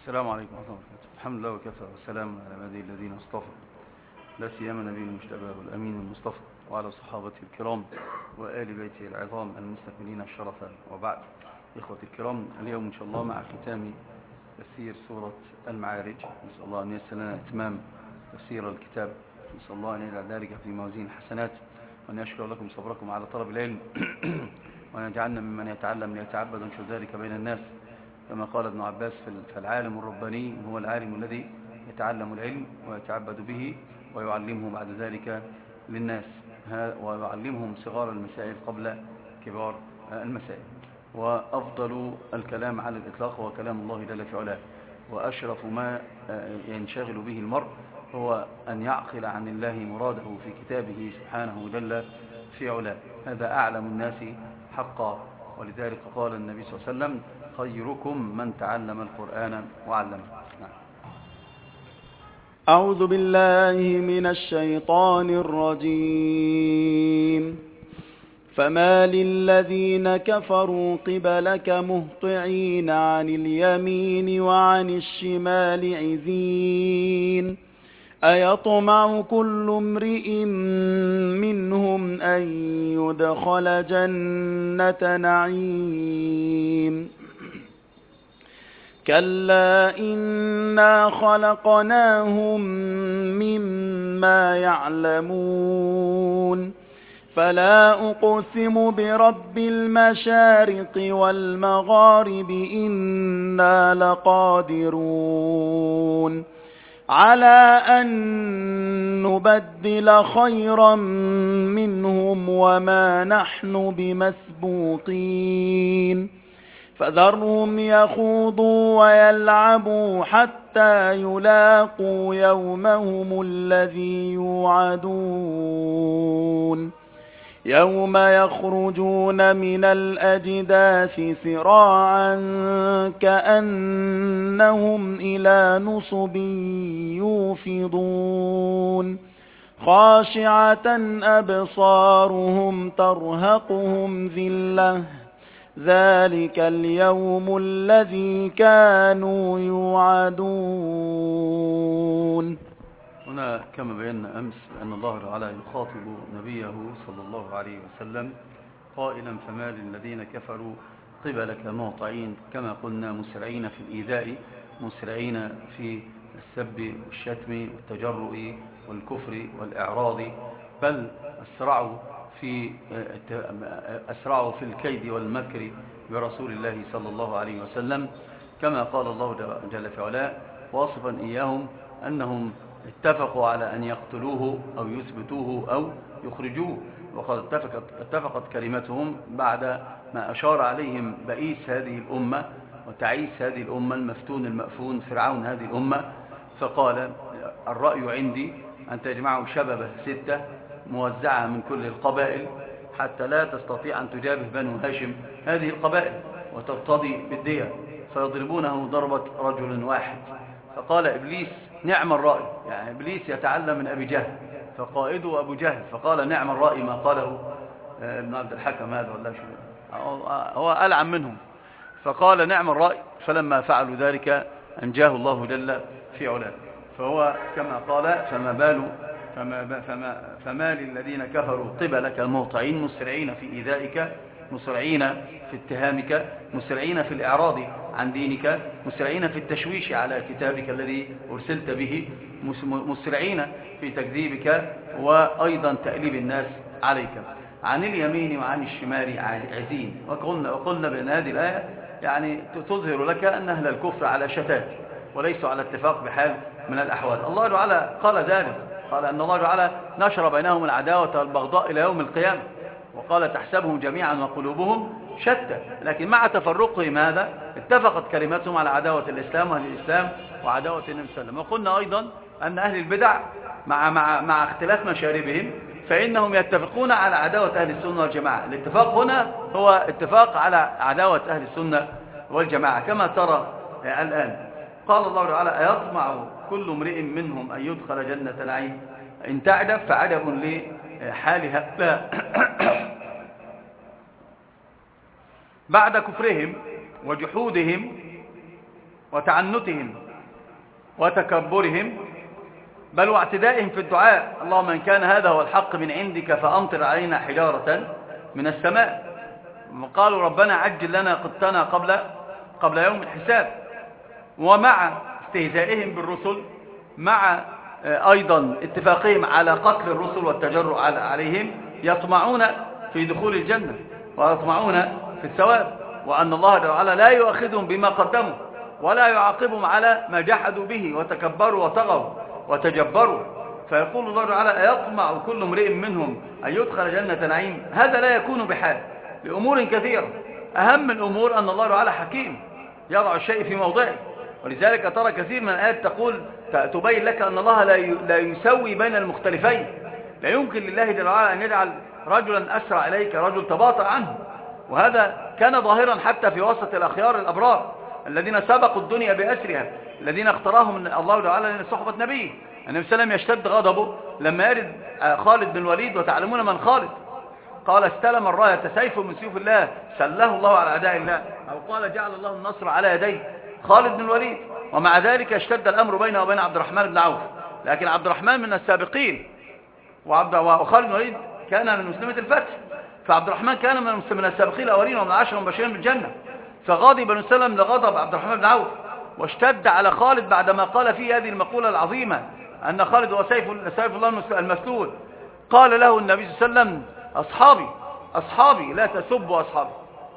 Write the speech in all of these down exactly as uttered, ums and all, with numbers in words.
السلام عليكم ورحمة الله وبركاته. الحمد لله وكفى والسلام على عباده الذين اصطفى، لا سيما نبي المجتبى والأمين المصطفى وعلى صحابته الكرام وآل بيته العظام المستكملين الشرفا، وبعد. إخوة الكرام، اليوم إن شاء الله مع ختام تفسير سورة المعارج. نسأل الله أن ييسر لنا إتمام تفسير الكتاب، نسأل الله أن يجعل ذلك في موازين الحسنات، وأن يشكر لكم صبركم على طلب العلم وأن يجعلنا ممن يتعلم ليتعبد وينشر ذلك بين الناس، كما قال ابن عباس: فالعالم الرباني هو العالم الذي يتعلم العلم ويتعبد به ويعلمه بعد ذلك للناس، ويعلمهم صغار المسائل قبل كبار المسائل. وأفضل الكلام على الإطلاق هو كلام الله جل في علاه، وأشرف ما ينشغل به المرء هو أن يعقل عن الله مراده في كتابه سبحانه جل في علاه. هذا أعلم الناس حقا، ولذلك قال النبي صلى الله عليه وسلم: خيركم من تعلم القرآن وعلمه. نعم. أعوذ بالله من الشيطان الرجيم. فما للذين كفروا قبلك مهطعين عن اليمين وعن الشمال عزين أيطمع كل امرئ منهم أن يدخل جنة نعيم كلا إنا خلقناهم مما يعلمون فلا أقسم برب المشارق والمغارب إنا لقادرون على أن نبدل خيرا منهم وما نحن بمسبوقين فذرهم يخوضوا ويلعبوا حتى يلاقوا يومهم الذي يوعدون يوم يخرجون من الأجداث سراعا كأنهم إلى نصب يوفضون خاشعة أبصارهم ترهقهم ذلة ذلك اليوم الذي كانوا يوعدون. هنا كما بينا أمس أن الله تعالى يخاطب نبيه صلى الله عليه وسلم قائلا: فما للذين كفروا قبلك مهطعين، كما قلنا مسرعين في الإيذاء، مسرعين في السب والشتم والتجرؤ والكفر والإعراض، بل أسرعوا في أسرعوا في الكيد والمكر برسول الله صلى الله عليه وسلم، كما قال الله جل في علاه واصفا إياهم أنهم اتفقوا على أن يقتلوه أو يثبتوه أو يخرجوه، وقد اتفقت, اتفقت كلمتهم بعد ما أشار عليهم بئيس هذه الأمة وتعيس هذه الأمة المفتون المأفون فرعون هذه الأمة، فقال: الرأي عندي أن تجمعوا شببة ستة موزعة من كل القبائل حتى لا تستطيع أن تجابه بنو هاشم هذه القبائل وترتضي بالدية، فيضربونه ضربة رجل واحد. فقال إبليس: نعم الرأي، يعني إبليس يتعلم من أبي جهل فقائده أبو جهل، فقال: نعم الرأي ما قاله ابن عبد الحكم هذا ولا شو، هو ألعن منهم، فقال: نعم الرأي. فلما فعلوا ذلك أنجاه الله جل في علاه. فهو كما قال: فما بال فما, فما, فما للذين كفروا قبلك مهطعين، مسرعين في إيذائك، مسرعين في اتهامك، مسرعين في الإعراض عن دينك، مسرعين في التشويش على كتابك الذي أرسلت به، مسرعين في تكذيبك وأيضا تأليب الناس عليك. عن اليمين وعن الشمال عزين. وقلنا, وقلنا بأن هذه الآية يعني تظهر لك أن أهل الكفر على شتات وليسوا على اتفاق بحال من الأحوال. الله تعالى قال ذلك، قال أن الله تعالى نشر بينهم العداوة والبغضاء إلى يوم القيامة، وقال: تحسبهم جميعا وقلوبهم شتى، لكن مع تفرقهم هذا اتفقت كلمتهم على عداوة الإسلام وأهل الإسلام وعداوة النبي صلى الله عليه وسلم. وقلنا أيضا أن أهل البدع مع, مع, مع اختلاف مشاربهم فإنهم يتفقون على عداوة أهل السنة والجماعة. الاتفاق هنا هو اتفاق على عداوة أهل السنة والجماعة كما ترى الآن. قال الله تعالى: أيطمع كل امرئ منهم أن يدخل جنة نعيم. إن تعجب فعجب لحال هؤلاء بعد كفرهم وجحودهم وتعنتهم وتكبرهم، بل واعتدائهم في الدعاء. اللهم إن كان هذا هو الحق من عندك فأمطر علينا حجارة من السماء. قالوا ربنا عجل لنا قطنا قبل قبل يوم الحساب. ومع استهزائهم بالرسل، مع أيضا اتفاقهم على قتل الرسل والتجرؤ عليهم، يطمعون في دخول الجنة ويطمعون في الثواب، وأن الله تعالى لا يؤاخذهم بما قدموا ولا يعاقبهم على ما جحدوا به وتكبروا وطغوا وتجبروا. فيقول الله تعالى أيطمع كل امرئ منهم أن يدخل جنة نعيم؟ هذا لا يكون بحال لأمور كثيرة. أهم الأمور أن الله تعالى حكيم يضع الشيء في موضعه، ولذلك ترى كثير من الآيات تقول تبين لك أن الله لا يسوي بين المختلفين. لا يمكن لله تعالى أن يجعل رجلا أسرع إليك رجل تباطأ عنه، وهذا كان ظاهرا حتى في وسط الأخيار الأبرار الذين سبقوا الدنيا بأسرها، الذين اختارهم من الله تعالى لصحبة نبيه. النبي صلى الله عليه وسلم يشتد غضبه لما يرد خالد بن الوليد، وتعلمون من خالد، قال استلم الراية سيف من سيوف الله سله الله على أعداء الله، أو قال جعل الله النصر على يديه خالد بن الوليد. ومع ذلك اشتد الأمر بينه وبين عبد الرحمن بن عوف، لكن عبد الرحمن من السابقين وعبد وخالد بن الوليد كان من مسلمة الفتح، فعبد الرحمن كان من السابقين الأولين ومن العشر المبشرين بالجنة. فغاضب بن سلم لغضب عبد الرحمن بن عوف، واشتد على خالد بعدما قال فيه هذه المقولة العظيمة أن خالد هو سيف سيف الله المسلول. قال له النبي صلى الله عليه وسلم أصحابي أصحابي لا تسبوا أصحابي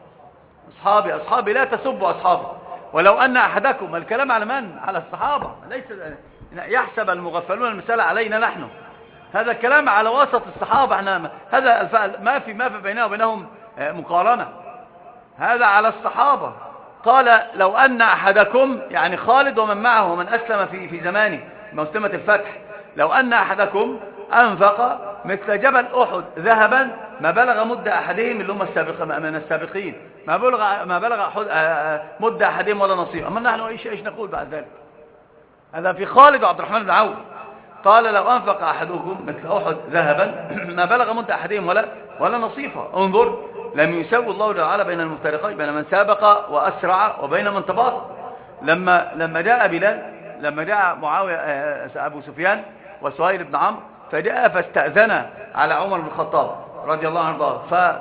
أصحابي أصحابي لا تسبوا أصحابي، ولو أن أحدكم، الكلام على من؟ على الصحابة، ليس يحسب المغفلون المثال علينا نحن، هذا الكلام على وسط الصحابة. احنا هذا الفعل ما في ما في بيننا وبينهم مقارنة، هذا على الصحابة. قال لو أن أحدكم، يعني خالد ومن معه ومن أسلم في في زمانه مسلمة الفتح، لو أن أحدكم أنفق مثل جبل أحد ذهبا ما بلغ مد أحدهم، اللي هم السابق من السابقين، ما بلغ ما بلغ مد أحدهم ولا نصيب. أما نحن إيش إيش نقول بعد ذلك؟ هذا في خالد وعبد الرحمن بن عوف. قال لو أنفق أحدكم مثل أحد ذهبا ما بلغ مد أحدهم ولا ولا نصيفة. انظر، لم يسوي الله تعالى بين المفترقين، بين من سابق وأسرع وبين من تباطأ. لما لما جاء بلال، لما جاء معاوية أبو سفيان وسهيل بن عمرو، فجاء فاستأذن على عمر بن الخطاب رضي الله عنه،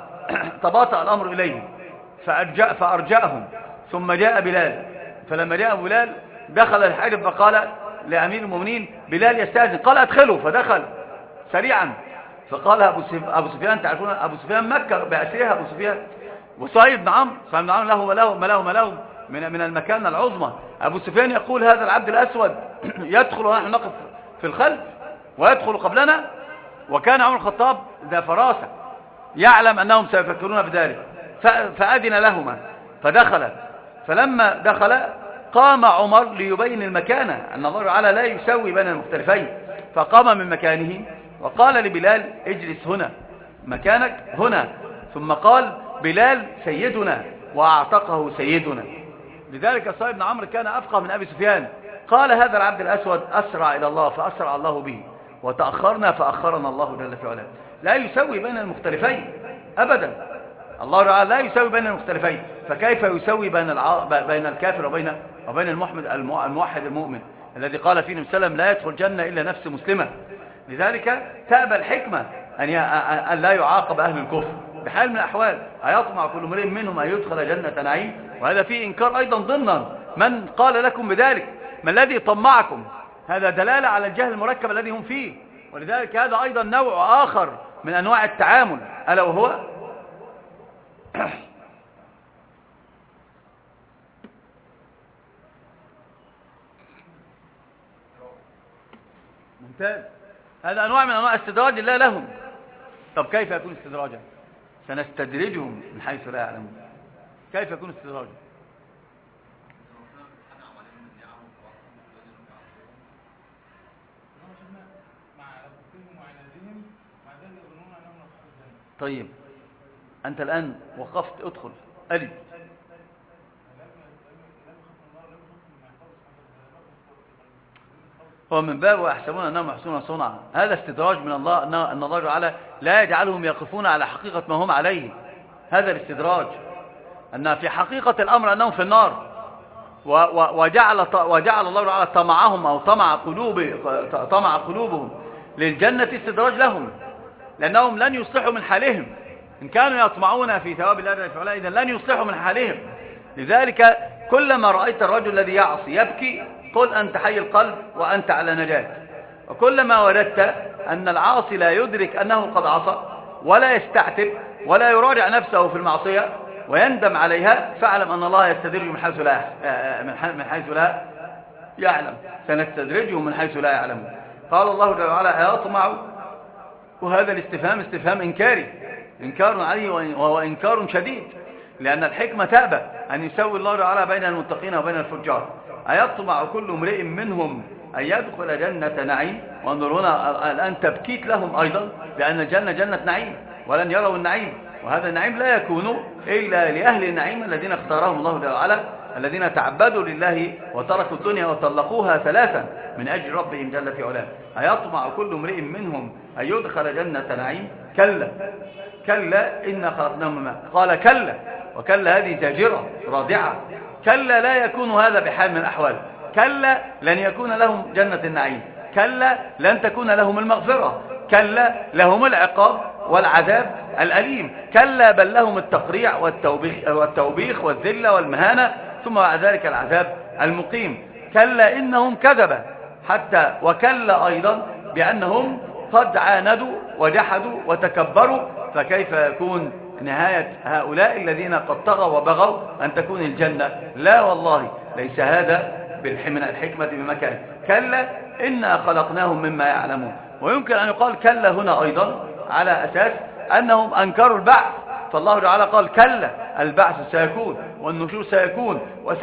فتباطأ الأمر إليه فأرجأ فأرجأهم. ثم جاء بلال، فلما جاء بلال دخل الحجب فقال لأمير المؤمنين بلال يستأذن، قال أدخله، فدخل سريعا. فقال أبو سفيان، تعرفون أبو سفيان مكة بأسرها أبو سفيان، وسهيل بن عمرو سهيل بن عمرو له وله مله مله من من المكانة العظمى. أبو سفيان يقول هذا العبد الأسود يدخل ونحن نقف في الخلف ويدخل قبلنا. وكان عمر الخطاب ذا فراسة يعلم أنهم سيفكرون بذلك، فأذن لهما فدخل. فلما دخل قام عمر ليبين المكانة، أن الله تعالى لا يسوي بين المختلفين، فقام من مكانه وقال لبلال اجلس هنا، مكانك هنا. ثم قال بلال سيدنا وأعتقه سيدنا. لذلك سهيل بن عمرو كان أفقه من أبي سفيان. قال هذا العبد الأسود أسرع إلى الله فأسرع الله به، وتأخرنا فأخرنا الله جل في علاه. لا يسوي بين المختلفين أبدا، الله تعالى لا يسوي بين المختلفين، فكيف يسوي بين الع... بين الكافر وبين وبين المحمد الموحد المؤمن الذي قال فيه النبي صلى الله عليه وسلم لا يدخل الجنة إلا نفس مسلمة. لذلك تأبى الحكمة أن, ي... أن لا يعاقب أهل الكفر بحال من الأحوال. أيطمع كل امرئ منهم أن يدخل جنة نعيم؟ وهذا فيه إنكار أيضا ضمنا من قال لكم بذلك، ما الذي طمعكم؟ هذا دلالة على الجهل المركب الذي هم فيه. ولذلك هذا أيضا نوع آخر من أنواع التعامل، ألا وهو ممتاز، هذا أنواع من أنواع استدراج الله لهم. طب كيف يكون استدراجا؟ سنستدرجهم من حيث لا يعلمون. كيف يكون استدراجا؟ طيب أنت الآن وقفت، ادخل ألي. هو من باب ويحسبون أنهم يحسنون صنعا، هذا استدراج من الله، أن الله تعالى لا يجعلهم يقفون على حقيقة ما هم عليه. هذا الاستدراج، أن في حقيقة الأمر أنهم في النار، وجعل وجعل الله تعالى طمعهم أو طمع قلوب طمع قلوبهم للجنة استدراج لهم، لأنهم لن يصلحوا من حالهم. إن كانوا يطمعون في ثواب الله جل وعلا إذن لن يصلحوا من حالهم. لذلك كلما رأيت الرجل الذي يعصي يبكي قل أنت حي القلب وأنت على نجاة. وكلما وردت أن العاصي لا يدرك أنه قد عصى ولا يستعتب ولا يراجع نفسه في المعصية ويندم عليها، فاعلم أن الله يستدرج من حيث لا من حيث لا يعلم. سنستدرجهم من حيث لا يعلم. قال الله جل وعلا أيطمع، وهذا الاستفهام استفهام إنكاري، إنكار عليه وهو إنكار شديد، لأن الحكمة تأبى أن يسوي الله تعالى بين المتقين وبين الفجار. أيطمع كل امرئ منهم أن يدخل جنة نعيم؟ وانظر هنا الآن تبكيت لهم أيضا، لأن الجنة جنة نعيم ولن يروا النعيم، وهذا النعيم لا يكون إلا لأهل النعيم الذين اختارهم الله تعالى، الذين تعبدوا لله وتركوا الدنيا وطلقوها ثلاثا من أجل ربهم جل في علاه. أيطمع كل امرئ منهم أن يدخل جنة نعيم؟ كلا كلا إنا خلقناهم مما. قال كلا، وكلا هذه زاجرة رادعة. كلا لا يكون هذا بحال من الأحوال. كلا لن يكون لهم جنة النعيم. كلا لن تكون لهم المغفرة. كلا لهم العقاب والعذاب الأليم. كلا بل لهم التقريع والتوبيخ, والتوبيخ والذلة والمهانة، ثم بعد ذلك العذاب المقيم. كلا إنهم كذبوا حتى، وكلا أيضا بأنهم قد عاندوا وجحدوا وتكبروا، فكيف يكون نهاية هؤلاء الذين قد طغوا وبغوا أن تكون الجنة؟ لا والله، ليس هذا من الحكمة بمكان. كلا إنا خلقناهم مما يعلمون. ويمكن أن يقال كلا هنا أيضا على أساس أنهم أنكروا البعث، فالله تعالى قال كلا البعث سيكون والنشور سيكون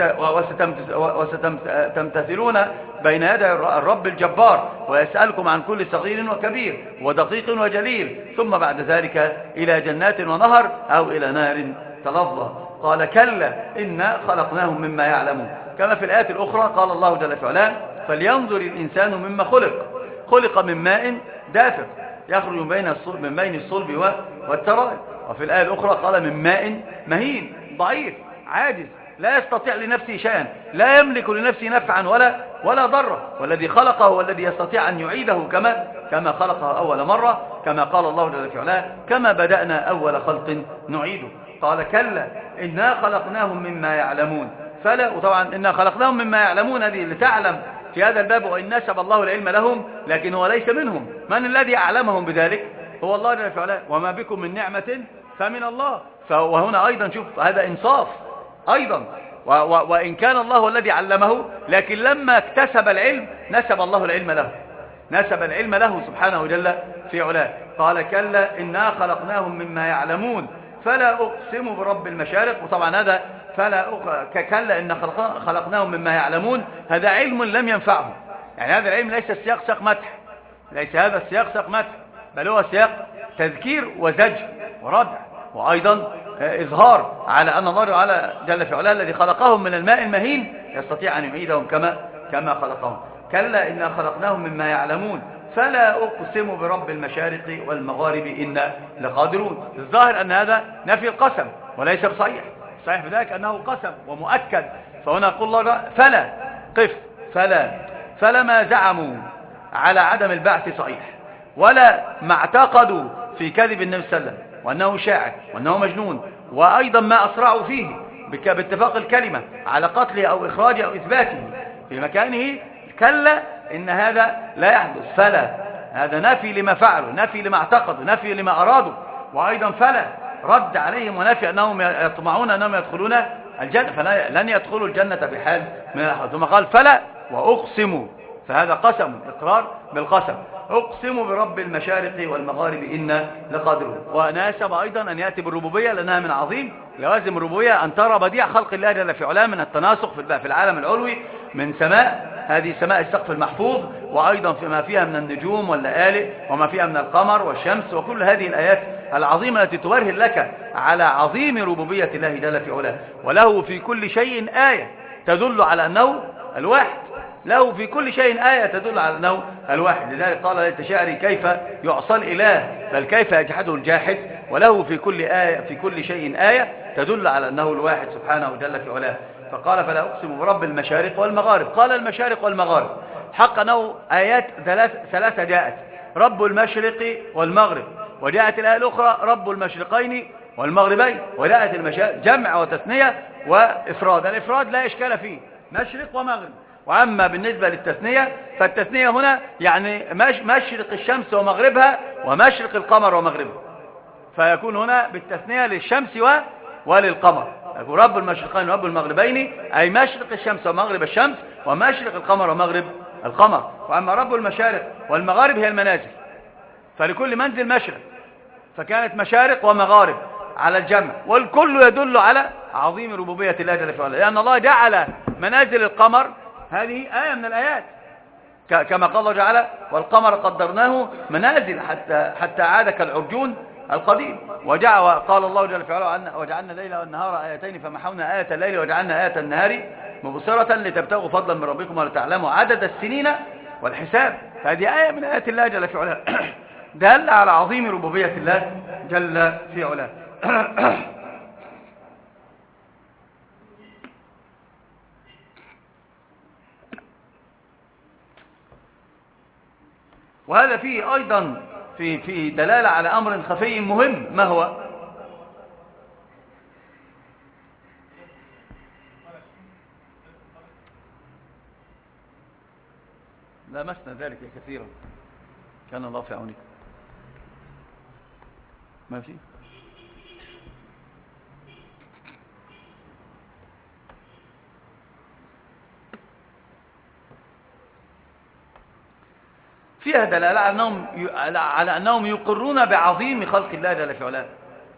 وستمتثلون بين يدي الرب الجبار ويسألكم عن كل صغير وكبير ودقيق وجليل، ثم بعد ذلك إلى جنات ونهر أو إلى نار تلظى. قال كلا إنا خلقناهم مما يعلمون. كما في الآيات الأخرى قال الله جل وعلا فلينظر الإنسان مما خلق. خلق من ماء دافق يخرج من بين الصلب, من بين الصلب والترائب. وفي الآية الأخرى قال من ماء مهين ضعيف عاجز لا يستطيع لنفسه شيئا، لا يملك لنفسه نفعا ولا ولا ضرا، والذي خلقه هو الذي يستطيع أن يعيده كما كما خلقه أول مرة، كما قال الله جل وعلا كما بدأنا أول خلق نعيده. قال كلا إنا خلقناهم مما يعلمون. فلا، وطبعا إنا خلقناهم مما يعلمون هذه لتعلم في هذا الباب، وإن نسب الله العلم لهم لكن هو ليس منهم. من الذي أعلمهم بذلك؟ هو الله جل وعلا. وما بكم من نعمة فمن الله. وهنا أيضا شوف هذا إنصاف أيضا، و و وإن كان الله الذي علمه، لكن لما اكتسب العلم نسب الله العلم له، نسب العلم له سبحانه جل في علاه. قال كلا إنا خلقناهم مما يعلمون فلا أقسم برب المشارق. وطبعا هذا فلا كلا إن خلقناهم مما يعلمون هذا علم لم ينفعهم، يعني هذا العلم ليس السياق سياق مدح، ليس هذا السياق سياق مدح، بل هو سياق تذكير وزجر وردع، وأيضا إظهار على أن الله تعالى جل في علاه الذي خلقهم من الماء المهين يستطيع أن يعيدهم كما كما خلقهم. كلا إنا خلقناهم مما يعلمون فلا أقسم برب المشارق والمغارب إنا لقادرون. الظاهر أن هذا نفي القسم وليس بصحيح، صحيح في ذلك أنه قسم ومؤكد. فهنا يقول الله فلا قف فلا فلما زعموا على عدم البعث صحيح، ولا ما اعتقدوا في كذب النبي صلى الله عليه وسلم وأنه شاعر وأنه مجنون، وأيضا ما أسرعوا فيه باتفاق الكلمة على قتله أو إخراجه أو إثباته في مكانه. كلا إن هذا لا يحدث. فلا هذا نفي لما فعلوا، نفي لما اعتقدوا، نفي لما أرادوا، وأيضا فلا رد عليهم ونفي أنهم يطمعون أنهم يدخلون الجنة، فلن يدخلوا الجنة بحال من الأحوال. ثم قال فلا وأقسم، فهذا قسم إقرار بالقسم. أقسم برب المشارق والمغارب إنا لقادرون. وناسب أيضا أن يأتي بالربوبية لأنها من عظيم لوازم الربوبية أن ترى بديع خلق الله جل في علاه من التناسق في العالم العلوي من سماء، هذه سماء السقف المحفوظ، وأيضا فيما فيها من النجوم والليالي وما فيها من القمر والشمس، وكل هذه الآيات العظيمة التي تبرهن لك على عظيم ربوبية الله جل في علاه. وله في كل شيء آية تدل على أنه الواحد، له في كل شيء آية تدل على أنه الواحد. لذلك قال ليت شعري كيف يعصى الإله بل كيف يجحده الجاحد. وله في كل آية في كل شيء آية تدل على أنه الواحد سبحانه جل في علاه. فقال فلا أقسم برب المشارق والمغارب. قال المشارق والمغارب حق أنه آيات ثلاثة جاءت، رب المشرق والمغرب، وجاءت الآية الأخرى رب المشرقين والمغربين، وجاءت المشارق جمع وتثنية وإفراد. الإفراد لا إشكال فيه، مشرق ومغرب. وأما بالنسبة للتثنية فالتثنية هنا يعني مشرق الشمس ومغربها ومشرق القمر ومغربه، فيكون هنا بالتثنية للشمس وللقمر، يقول رب المشرقين ورب المغربين، أي مشرق الشمس ومغرب الشمس ومشرق القمر ومغرب القمر. وأما رب المشارق والمغارب هي المنازل، فلكل منزل مشرق، فكانت مشارق ومغارب على الجمع، والكل يدل على عظيم ربوبية الله جل وعلا، لأن الله جعل منازل القمر هذه آية من الآيات، كما قال الله تعالى والقمر قدرناه منازل حتى حتى عاد كالعرجون القديم. وجعل قال الله جل وعلا وجعلنا الليل والنهار آيتين فمحونا آية الليل وجعلنا آية النهار مبصرة لتبتغوا فضلا من ربكم ولتعلموا عدد السنين والحساب. فهذه آية من آيات الله جل وعلا دل على عظيم ربوبية الله جل في علاه. وهذا فيه أيضا في في دلالة على أمر خفي مهم. ما هو؟ لمسنا ذلك كثيرا، كان الله في عونك. ماشي. فيها دلالة على أنهم, على أنهم يقرون بعظيم خلق الله جل في علاه،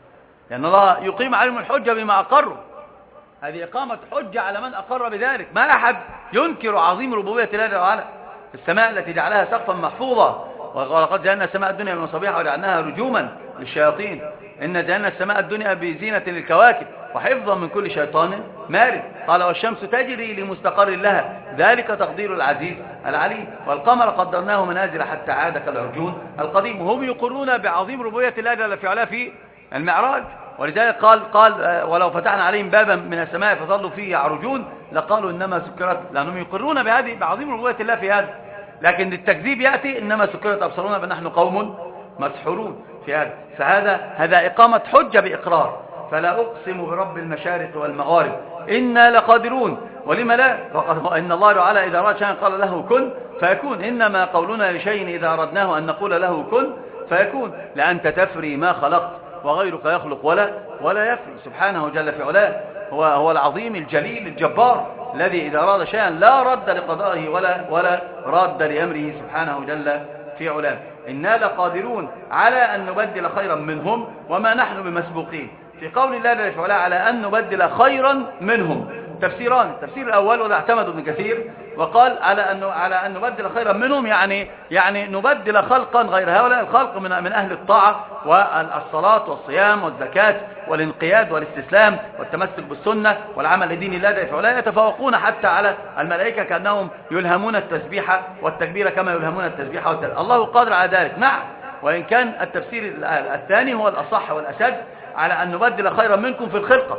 لأن الله يقيم عليهم الحجة بما أقروا. هذه إقامة حجة على من أقر بذلك. ما أحد ينكر عظيم ربوبية الله جل وعلا. السماء التي جعلها سقفا محفوظا، ولقد جعلنا السماء الدنيا بمصابيح وجعلناها رجوما للشياطين، إن جعلنا السماء الدنيا بزينة للكواكب وحفظا من كل شيطان مارد. قال والشمس تجري لمستقر لها ذلك تقدير العزيز العليم. والقمر قدرناه منازل حتى عاد كالعرجون القديم. وهم يقرون بعظيم ربوبية الله جل في علاه في المعراج. ولذلك قال قال ولو فتحنا عليهم بابا من السماء فظلوا فيه يعرجون لقالوا إنما سكرت، لأنهم يقرون بهذه بعظيم ربوبية الله في هذا. لكن التكذيب يأتي إنما سكرت أبصارنا بل نحن قوم مسحورون في هذا. فهذا هذا إقامة حجة بإقرار. فلا أقسم برب المشارق والمغارب إنا لقادرون. ولما لا؟ إن الله تعالى إذا أراد شيئا قال له كن فيكون. إنما قولنا لشيء إذا أردناه أن نقول له كن فيكون. لأنت تفري ما خلقت وغيرك يخلق ولا ولا يفري سبحانه جل في علاه. هو هو العظيم الجليل الجبار الذي إذا أراد شيئا لا رد لقضائه ولا ولا رد لأمره سبحانه جل في علاه. إنا لقادرون على أن نبدل خيرا منهم وما نحن بمسبوقين. في قول الله جل وعلا على أن نبدل خيرا منهم تفسيران. التفسير الأول وده اعتمد ابن كثير وقال على أن على أن نبدل خيرا منهم يعني يعني نبدل خلقا غير هؤلاء الخلق من من أهل الطاعة والصلاة والصيام والزكاة والانقياد والاستسلام والتمسك بالسنة والعمل لدين الله جل وعلا، يتفوقون حتى على الملائكة كأنهم يلهمون التسبيح والتكبير كما يلهمون التسبيح والتكبير. الله قادر على ذلك نعم، وإن كان التفسير الثاني هو الأصح والأشد على أن نبدل خيرا منكم في الخلقة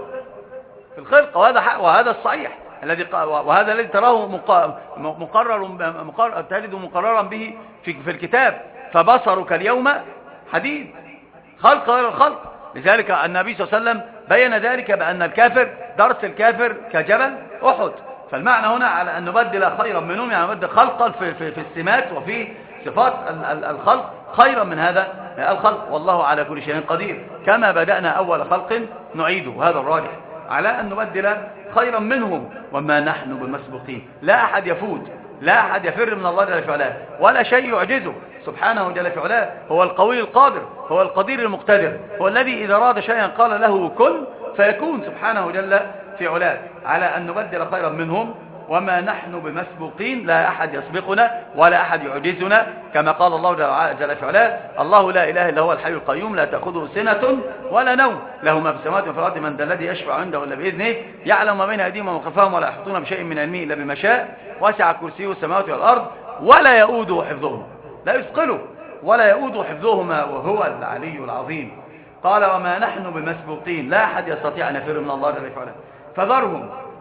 في الخلقة وهذا حق وهذا الصحيح الذي وهذا الذي تراه مقرر مقرر تجد مقررا به في في الكتاب. فبصرك اليوم حديد، خلق غير الخلق. لذلك النبي صلى الله عليه وسلم بين ذلك بأن الكافر درس الكافر كجبل أحد. فالمعنى هنا على أن نبدل خيرا منهم يعني نبدل خلقا في في, في السمات وفي صفات الخلق خيرا من هذا الخلق. والله على كل شيء قدير. كما بدأنا أول خلق نعيده، هذا الراجح على أن نبدل خيرا منهم وما نحن بمسبوقين. لا أحد يفوت، لا أحد يفر من الله جل في علاه، ولا شيء يعجزه سبحانه جل في علاه. هو القوي القادر، هو القدير المقتدر، هو الذي إذا أراد شيئا قال له كن فيكون سبحانه جل في علاه. على أن نبدل خيرا منهم وما نحن بمسبوقين، لا أحد يسبقنا ولا أحد يعجزنا. كما قال الله جل في علاه الله لا إله إلا هو الحي القيوم لا تأخذه سنة ولا نوم له ما في السماوات وفي الأرض من ذا الذي يشفع عنده إلا بإذنه يعلم ما بين أيديهم وما خلفهم ولا يحيطون بشيء من علمه إلا بما شاء وسع كرسيه السماوات والأرض ولا يؤوده حفظهما، لا يثقله ولا يؤوده حفظهما وهو العلي العظيم. قال وما نحن بمسبوقين، لا أحد يستطيع أن يفر من الله جل في علاه. فذرهم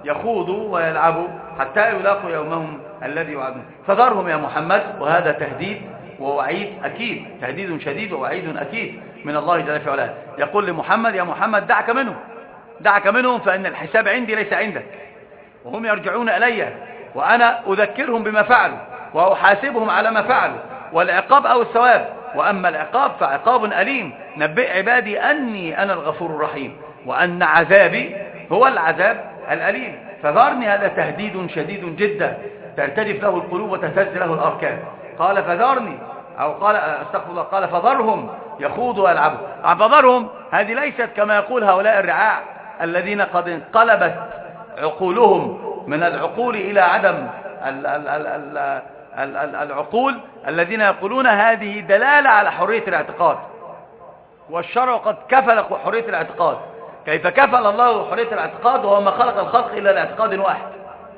يخوضوا ويلعبوا حتى يلاقوا يومهم الذي يوعدون. فذرهم يا محمد، وهذا تهديد ووعيد أكيد، تهديد شديد ووعيد أكيد من الله جل في علاه. يقول لمحمد: يا محمد دعك منهم، دعك منهم، فإن الحساب عندي ليس عندك، وهم يرجعون إلي، وأنا أذكرهم بما فعلوا وأحاسبهم على ما فعلوا، والعقاب أو الثواب. وأما العقاب فعقاب أليم. نبئ عبادي أني أنا الغفور الرحيم، وأن عذابي هو العذاب الأليم. فذرني، هذا تهديد شديد جدا ترتجف له القلوب وتهتز له الأركان. قال فذرني، أو قال استغفر الله، قال فذرهم يخوضوا ويلعبوا. فذرهم هذه ليست كما يقول هؤلاء الرعاع الذين قد انقلبت عقولهم من العقول إلى عدم ال ال ال ال ال العقول، الذين يقولون هذه دلالة على حرية الاعتقاد، والشرع قد كفل حرية الاعتقاد. كيف كفل الله حرية الاعتقاد وهو ما خلق الخلق إلا لاعتقاد واحد،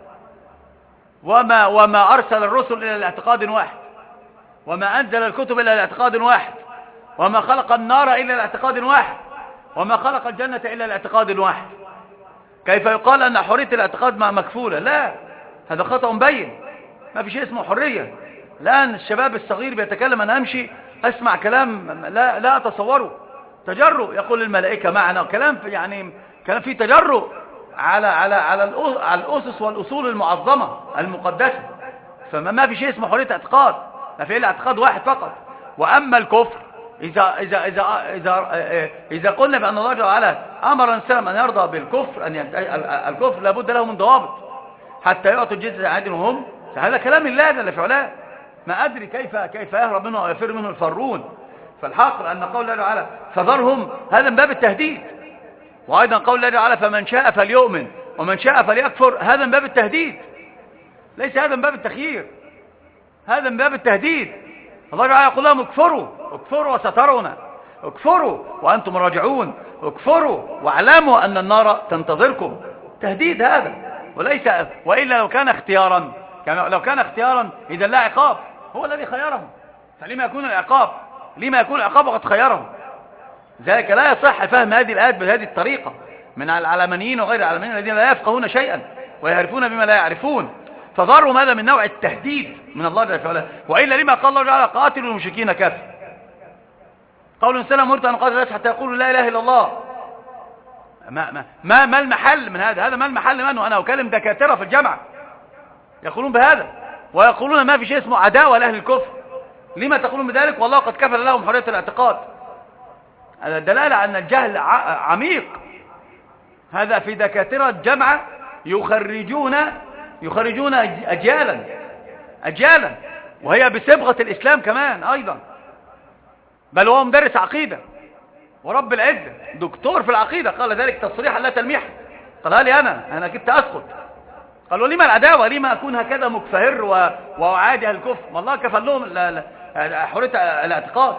وما, وما أرسل الرسل إلى لاعتقاد واحد، وما أنزل الكتب إلى لاعتقاد واحد، وما خلق النار إلا لاعتقاد واحد، وما خلق الجنة إلا لاعتقاد واحد. كيف يقال أن حرية الاعتقاد مع مكفولة؟ لا، هذا خطأ مبين. ما في شيء اسمه حرية. الآن الشباب الصغير بيتكلم، أنا أمشي أسمع كلام لا, لا أتصوره، تجرؤ، يقول الملائكة معنا، كلام يعني كلام فيه تجرؤ على على على الأسس والأصول المعظمة المقدسة. فما في شيء اسمه حرية اعتقاد، ما في إلا اعتقاد واحد فقط. وأما الكفر، إذا إذا إذا إذا إذا قلنا بأن الله جل وعلا أمر الإنسان أن يرضى بالكفر، أن الكفر لابد له من ضوابط حتى يعطوا الجزية عن يد وهم، هذا كلام الله جل في علاه. ما أدري كيف كيف يهرب منه أو يفر منه الفرون. فالحق أن قول الله جل وعلا فذرهم هذا من باب التهديد، وأيضا قول الله جل وعلا فمن شاء فليؤمن ومن شاء فليكفر، هذا من باب التهديد، ليس هذا من باب التخيير، هذا من باب التهديد. الله تعالى يقول لهم اكفروا، اكفروا وسترون، اكفروا وأنتم راجعون، اكفروا واعلموا أن النار تنتظركم. تهديد هذا، وليس وإلا لو كان اختيارا، لو كان اختيارا إذا لا عقاب، هو الذي خيرهم، فلما يكون العقاب؟ لما يكون العقاب وقد خيرهم؟ ذلك لا يصح فهم هذه الآيات بهذه الطريقة من العلمانيين وغير العلمانيين الذين لا يفقهون شيئا ويعرفون بما لا يعرفون. فضرهم هذا من نوع التهديد من الله جل وعلا. وإلا لما قال الله تعالى قاتلوا المشركين كافة؟ قول الإنسان أمرت أن قاتل الناس حتى يقولوا لا إله إلا الله. ما, ما, ما, ما المحل من هذا؟ هذا ما المحل منه؟ أنا أكلم دكاترة في الجامعة يقولون بهذا، ويقولون ما في شيء اسمه عداوة لأهل الكفر. لما تقولون بذلك والله قد كفل لهم حرية الاعتقاد؟ هذا دلالة أن الجهل عميق. هذا في دكاترة الجامعة يخرجون يخرجون أجيالا أجيالا وهي بصبغة الإسلام كمان أيضا، بل هو مدرس عقيدة ورب العزة دكتور في العقيدة قال ذلك تصريحا لا تلميح. قال لي أنا أنا كنت أسقط. قالوا لما العداوة؟ لما أكون هكذا مكفهر وأعادي الكفر؟ ما الله كفل لهم حرية الاعتقاد.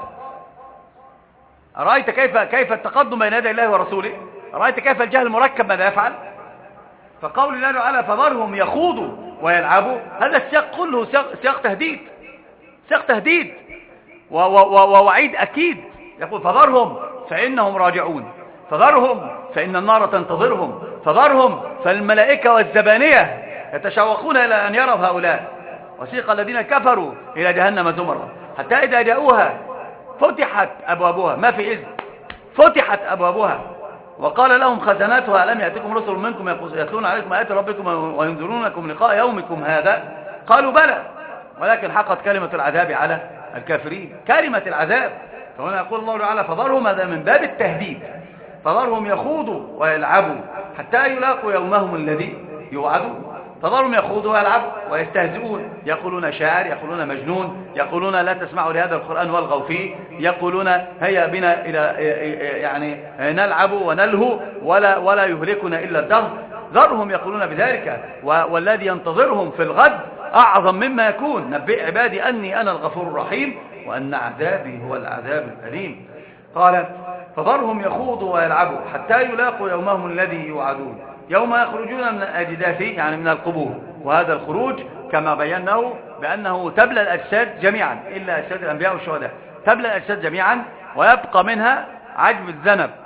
رأيت كيف كيف التقدم بين يدي الله ورسوله؟ رأيت كيف الجهل مركب ماذا يفعل؟ فقول الله تعالى فذرهم يخوضوا ويلعبوا، هذا السياق كله سياق تهديد، سياق تهديد ووعيد أكيد. يقول فذرهم فإنهم راجعون، فذرهم فإن النار تنتظرهم، فذرهم فالملائكة والزبانية يتشوقون إلى أن يروا هؤلاء. وسيق الذين كفروا إلى جهنم زمرا حتى إذا جاءوها فتحت أبوابها، ما في إذن، فتحت أبوابها وقال لهم خزناتها ألم يأتكم رسل منكم يتلون عليكم آيات ربكم وينذرونكم لقاء يومكم هذا؟ قالوا بلى ولكن حقت كلمة العذاب على الكافرين، كلمة العذاب. فهنا يقول الله تعالى فذرهم، هذا من باب التهديد، فذرهم يخوضوا ويلعبوا حتى يلاقوا يومهم الذي يوعدون. فذرهم يخوضوا ويلعبوا ويستهزئون، يقولون شاعر، يقولون مجنون، يقولون لا تسمعوا لهذا القرآن والغوا فيه، يقولون هيا بنا إلى يعني نلعب ونلهو ولا ولا يهلكنا إلا الدهر. ذرهم يقولون بذلك، والذي ينتظرهم في الغد أعظم مما يكون. نبئ عبادي أني أنا الغفور الرحيم وأن عذابي هو العذاب الأليم. قال فذرهم يخوضوا ويلعبوا حتى يلاقوا يومهم الذي يوعدون، يوم يخرجون من الأجداث يعني من القبور. وهذا الخروج كما بيناه بأنه تبلى الأجساد جميعا إلا أجساد الأنبياء والشهداء، تبلى الأجساد جميعا ويبقى منها عجب الذنب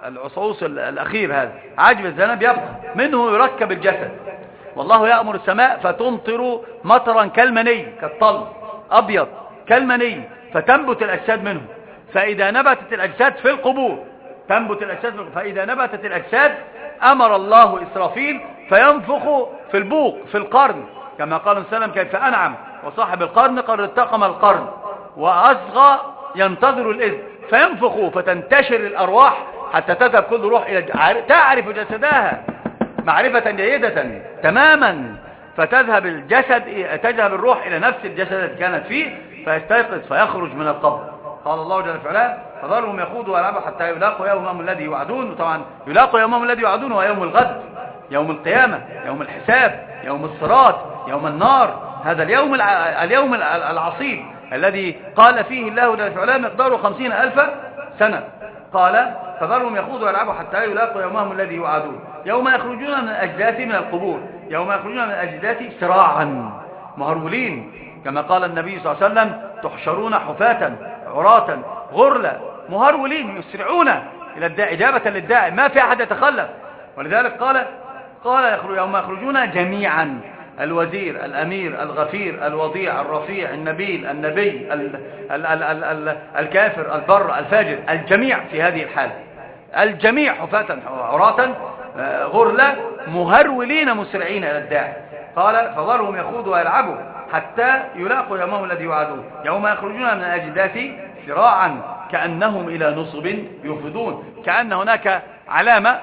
العصعوص الأخير هذا عجب الذنب يبقى منه يركب الجسد. والله يأمر السماء فتمطر مطرا كالمني كالطل أبيض كالمني فتنبت الأجساد منه. فإذا نبتت الأجساد في القبور تنبت الأجساد فإذا نبتت الأجساد أمر الله إسرافيل فينفخ في البوق في القرن كما قال صلى الله عليه وسلم كيف أنعم وصاحب القرن قد التقم القرن وأصغى ينتظر الإذن فينفخ فتنتشر الأرواح حتى تذهب كل روح إلى تعرف جسدها معرفة جيدة تماما فتذهب الجسد تذهب الروح إلى نفس الجسد التي كانت فيه فيستيقظ فيخرج من القبر. قال الله جل وعلا فذرهم يخوضوا ويلعبوا حتى يلاقوا يومهم الذي يوعدون. وطبعا يلاقوا يومهم الذي يوعدون هو يوم الغد يوم القيامة يوم الحساب يوم الصراط يوم النار. هذا اليوم اليوم العصيب الذي قال فيه الله جل وعلا مقداره خمسين ألف سنة. قال فذرهم يخوضوا ويلعبوا حتى يلاقوا يومهم الذي يوعدون يوم يخرجون من الأجداث من القبور يوم يخرجون من الأجداث سراعا مهرولين كما قال النبي صلى الله عليه وسلم تحشرون حفاة عراة غرلا مهرولين يسرعون إلى الداعي إجابة للداعي ما في أحد يتخلف. ولذلك قال قال يوم يخرجون جميعا الوزير الأمير الغفير الوضيع الرفيع النبيل النبي ال ال ال ال ال الكافر البر الفاجر الجميع في هذه الحالة الجميع حفاة عراة غرلا مهرولين مسرعين إلى الداعي. قال فذرهم يخوضوا ويلعبوا حتى يلاقوا يومهم الذي يوعدون يوم يخرجون من الأجداث سراعا كأنهم إلى نصب يوفدون. كأن هناك علامة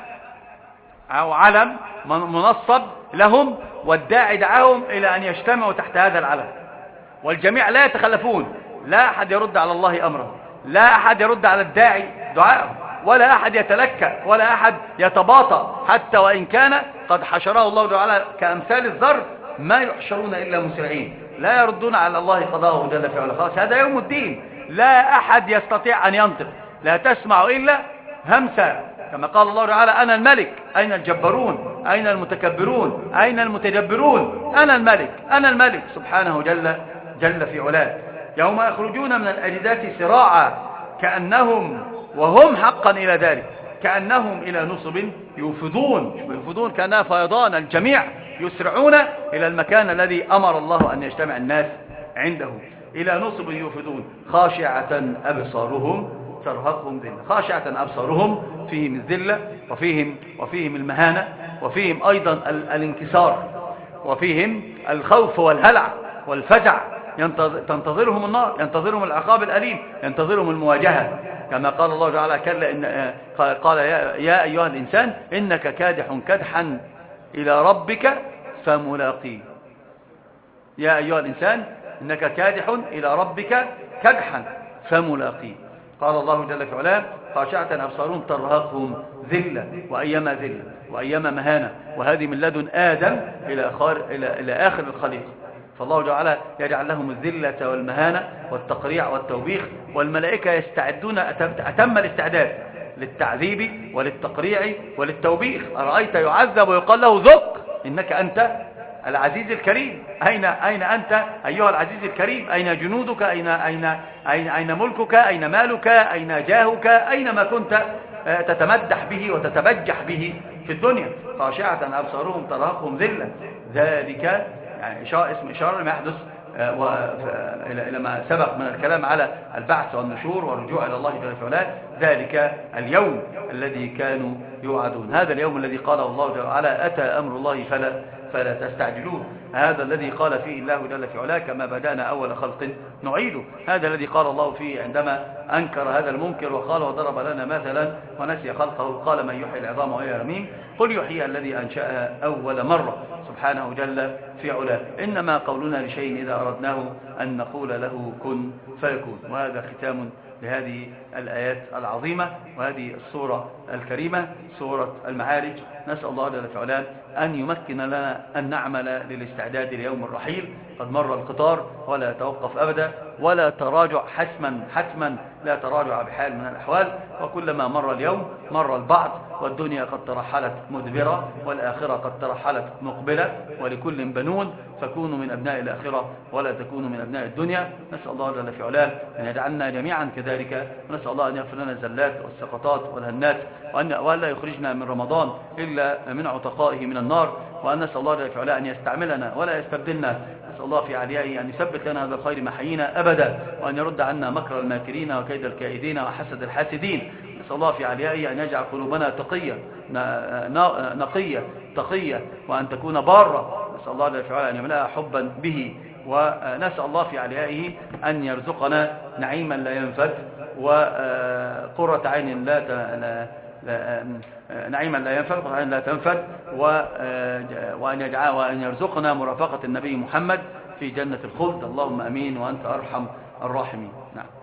أو علم منصب لهم والداعي دعاهم إلى أن يجتمعوا تحت هذا العلم والجميع لا يتخلفون لا أحد يرد على الله أمره لا أحد يرد على الداعي دعاءه ولا أحد يتلكأ ولا أحد يتباطأ حتى وإن كان قد حشره الله تعالى كأمثال الذر ما يحشرون إلا مسرعين لا يردون على الله قضاءه جل في علا. خلاص هذا يوم الدين لا أحد يستطيع أن ينطق لا تسمع إلا همسا كما قال الله تعالى أنا الملك أين الجبارون أين المتكبرون أين المتجبرون أنا الملك أنا الملك سبحانه جل جل في علاه. يوم يخرجون من الأجداث سراعا كأنهم وهم حقا إلى ذلك كأنهم إلى نصب يوفضون يوفضون كأنها فيضان الجميع يسرعون إلى المكان الذي أمر الله أن يجتمع الناس عنده إلى نصب يوفضون خاشعة أبصارهم ترهقهم ذلة خاشعة أبصارهم فيهم الذلة وفيهم وفيهم المهانة وفيهم أيضا الانكسار وفيهم الخوف والهلع والفزع تنتظرهم النار ينتظرهم العقاب الأليم ينتظرهم المواجهة كما قال الله تعالى كلا إن قال يا, يا أيها الإنسان إنك كادح كدحا إلى ربك فملاقيه يا أيها الإنسان إنك كادح إلى ربك كدحا فملاقيه. قال الله جل في علاه خاشعة أبصارهم ترهقهم ذلة وأيما ذلة وأيما مهانة وهذه من لدن آدم إلى آخر, إلى, إلى آخر الخليقة. فالله تعالى يجعل لهم الذلة والمهانة والتقريع والتوبيخ والملائكة يستعدون أتم الاستعداد للتعذيب وللتقريع وللتوبيخ. أرأيت يعذب ويقال له ذق إنك أنت العزيز الكريم أين أين أنت أيها العزيز الكريم أين جنودك أين أين أين أين ملكك أين مالك أين جاهك أين ما كنت تتمدح به وتتبجح به في الدنيا. خاشعة أبصارهم ترهقهم ذلة ذلك يعني إشارة اسم إشارة لما يحدث إلى ما سبق من الكلام على البعث والنشور والرجوع إلى الله جل وعلا. ذلك اليوم الذي كانوا يوعدون هذا اليوم الذي قاله الله جل وعلا أتى أمر الله فلا فلا تستعجلوه هذا الذي قال فيه الله جل في علاه كما بدأنا أول خلق نعيده. هذا الذي قال الله فيه عندما أنكر هذا المنكر وقال وضرب لنا مثلا ونسي خلقه قال من يحيي العظام وهي رميم قل يحيي الذي أنشأها أول مرة سبحانه جل في علاه. إنما قولنا لشيء إذا أردناه أن نقول له كن فيكون. وهذا ختام لهذه الآيات العظيمة وهذه السورة الكريمة سورة المعارج. نسأل الله جل وعلا أن يمكن لنا أن نعمل للاستعداد ليوم الرحيل. قد مر القطار ولا يتوقف أبدا ولا تراجع حتما حتما لا تراجع بحال من الأحوال وكلما مر اليوم مر البعض والدنيا قد ترحلت مدبرة والآخرة قد ترحلت مقبلة، ولكل بنون، فكونوا من أبناء الآخرة ولا تكونوا من أبناء الدنيا. نسأل الله جل في علاه أن يجعلنا جميعا كذلك، ونسأل الله أن يغفر لنا الزلات والسقطات والهنات، وأن وألا يخرجنا من رمضان إلا من عتقائه من النار، وأن نسأل الله جل في علاه أن يستعملنا ولا يستبدلنا. نسأل الله في عليائه أن يثبت لنا هذا الخير محيينا أبدا، وأن يرد عنا مكر الماكرين وكيد الكائدين وحسد الحاسدين. نسأل الله في عليائه أن يجعل قلوبنا تقية نقية تقية، وأن تكون بارة. نسأل الله جل في علاه أن يملأها حبا به، ونسأل الله في عليائه أن يرزقنا نعيما لا ينفد، وقرة عين لا, لا, لا نعيما لا ينفد، قرة عين لا تنفد، وأن يجعل وأن يرزقنا مرافقة النبي محمد في جنة الخلد. اللهم أمين وأنت أرحم الراحمين. نعم.